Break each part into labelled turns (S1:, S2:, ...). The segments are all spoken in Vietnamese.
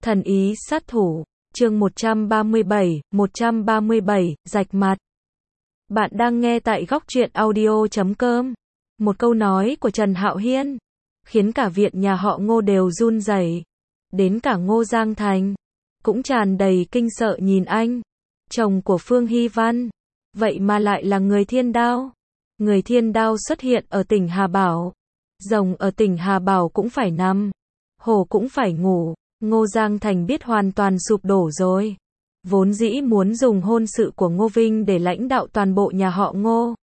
S1: Thần ý sát thủ, chương 137, rạch mặt. Bạn đang nghe tại góc truyện audio.com. Một câu nói của Trần Hạo Hiên khiến cả viện nhà họ Ngô đều run rẩy, đến cả Ngô Giang Thành cũng tràn đầy kinh sợ nhìn anh, chồng của Phương Hy Văn, vậy mà lại là người Thiên Đao. Người Thiên Đao xuất hiện ở tỉnh Hà Bảo, rồng ở tỉnh Hà Bảo cũng phải nằm, hổ cũng phải ngủ. Ngô Giang Thành biết hoàn toàn sụp đổ rồi. Vốn dĩ muốn dùng hôn sự của Ngô Vinh để lãnh đạo toàn bộ nhà họ Ngô.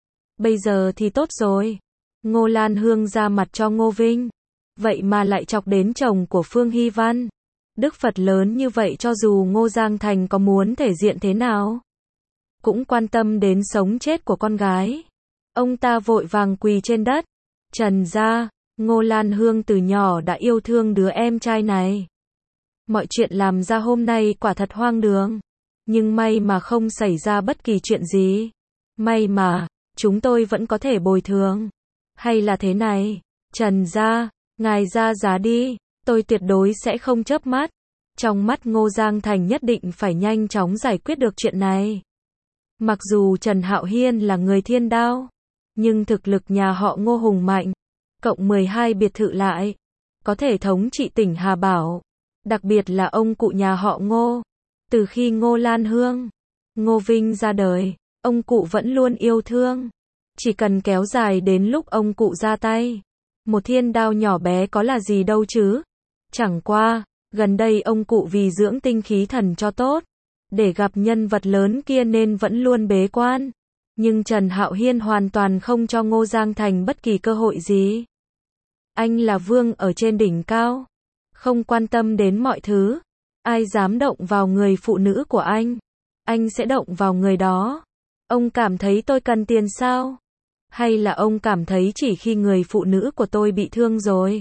S1: Bây giờ thì tốt rồi. Ngô Lan Hương ra mặt cho Ngô Vinh, vậy mà lại chọc đến chồng của Phương Hy Văn. Đức Phật lớn như vậy, cho dù Ngô Giang Thành có muốn thể diện thế nào, cũng quan tâm đến sống chết của con gái. Ông ta vội vàng quỳ trên đất. Trần gia, Ngô Lan Hương từ nhỏ đã yêu thương đứa em trai này. Mọi chuyện làm ra hôm nay quả thật hoang đường. Nhưng may mà không xảy ra bất kỳ chuyện gì. May mà, chúng tôi vẫn có thể bồi thường. Hay là thế này, Trần gia, ngài ra giá đi, tôi tuyệt đối sẽ không chớp mắt. Trong mắt Ngô Giang Thành nhất định phải nhanh chóng giải quyết được chuyện này. Mặc dù Trần Hạo Hiên là người Thiên Đao, nhưng thực lực nhà họ Ngô hùng mạnh, cộng 12 biệt thự lại, có thể thống trị tỉnh Hà Bảo. Đặc biệt là ông cụ nhà họ Ngô. Từ khi Ngô Lan Hương, Ngô Vinh ra đời, ông cụ vẫn luôn yêu thương. Chỉ cần kéo dài đến lúc ông cụ ra tay, một thiên đao nhỏ bé có là gì đâu chứ. Chẳng qua, gần đây ông cụ vì dưỡng tinh khí thần cho tốt, để gặp nhân vật lớn kia nên vẫn luôn bế quan. Nhưng Trần Hạo Hiên hoàn toàn không cho Ngô Giang Thành bất kỳ cơ hội gì. Anh là vương ở trên đỉnh cao, không quan tâm đến mọi thứ. Ai dám động vào người phụ nữ của anh sẽ động vào người đó. Ông cảm thấy tôi cần tiền sao? Hay là ông cảm thấy chỉ khi người phụ nữ của tôi bị thương rồi,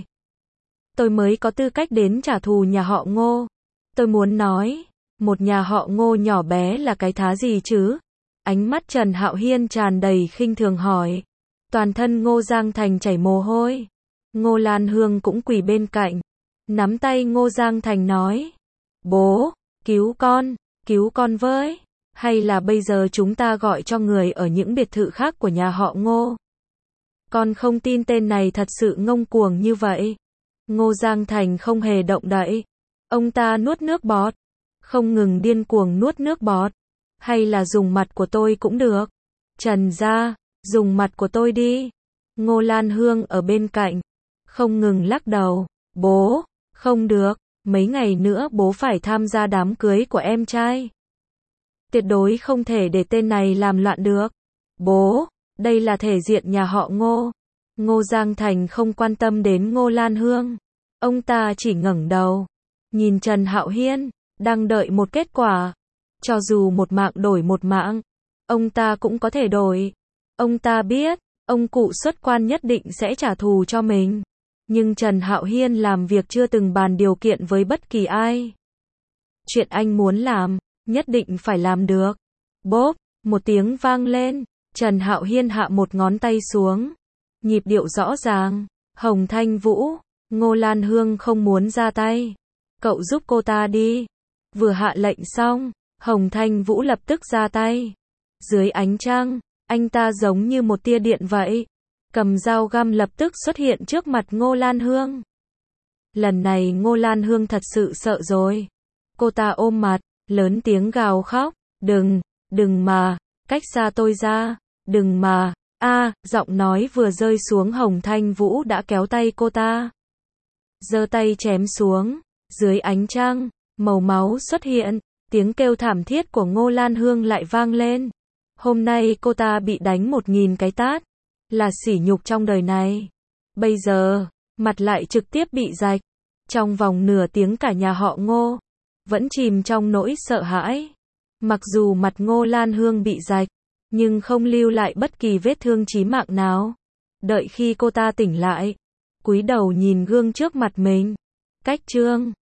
S1: tôi mới có tư cách đến trả thù nhà họ Ngô? Tôi muốn nói, một nhà họ Ngô nhỏ bé là cái thá gì chứ? Ánh mắt Trần Hạo Hiên tràn đầy khinh thường hỏi. Toàn thân Ngô Giang Thành chảy mồ hôi. Ngô Lan Hương cũng quỳ bên cạnh, nắm tay Ngô Giang Thành nói. Bố, cứu con với. Hay là bây giờ chúng ta gọi cho người ở những biệt thự khác của nhà họ Ngô. Con không tin tên này thật sự ngông cuồng như vậy. Ngô Giang Thành không hề động đậy. Ông ta nuốt nước bọt, không ngừng điên cuồng nuốt nước bọt. Hay là dùng mặt của tôi cũng được. Trần gia, dùng mặt của tôi đi. Ngô Lan Hương ở bên cạnh, không ngừng lắc đầu. Bố, không được, mấy ngày nữa bố phải tham gia đám cưới của em trai. Tuyệt đối không thể để tên này làm loạn được. Bố, đây là thể diện nhà họ Ngô. Ngô Giang Thành không quan tâm đến Ngô Lan Hương. Ông ta chỉ ngẩng đầu, nhìn Trần Hạo Hiên, đang đợi một kết quả. Cho dù một mạng đổi một mạng, ông ta cũng có thể đổi. Ông ta biết, ông cụ xuất quan nhất định sẽ trả thù cho mình. Nhưng Trần Hạo Hiên làm việc chưa từng bàn điều kiện với bất kỳ ai. Chuyện anh muốn làm, nhất định phải làm được. Bốp, một tiếng vang lên, Trần Hạo Hiên hạ một ngón tay xuống. Nhịp điệu rõ ràng. Hồng Thanh Vũ, Ngô Lan Hương không muốn ra tay. Cậu giúp cô ta đi. Vừa hạ lệnh xong, Hồng Thanh Vũ lập tức ra tay. Dưới ánh trăng, anh ta giống như một tia điện vậy. Cầm dao găm lập tức xuất hiện trước mặt Ngô Lan Hương. Lần này Ngô Lan Hương thật sự sợ rồi. Cô ta ôm mặt, lớn tiếng gào khóc. Đừng mà, cách xa tôi ra, đừng mà. Giọng nói vừa rơi xuống, Hồng Thanh Vũ đã kéo tay cô ta, giơ tay chém xuống. Dưới ánh trăng, màu máu xuất hiện, tiếng kêu thảm thiết của Ngô Lan Hương lại vang lên. Hôm nay cô ta bị đánh 1000 cái tát, là sỉ nhục trong đời này. Bây giờ, mặt lại trực tiếp bị rạch. Trong vòng nửa tiếng cả nhà họ Ngô vẫn chìm trong nỗi sợ hãi. Mặc dù mặt Ngô Lan Hương bị rạch, nhưng không lưu lại bất kỳ vết thương chí mạng nào. Đợi khi cô ta tỉnh lại, cúi đầu nhìn gương trước mặt mình. Cách chương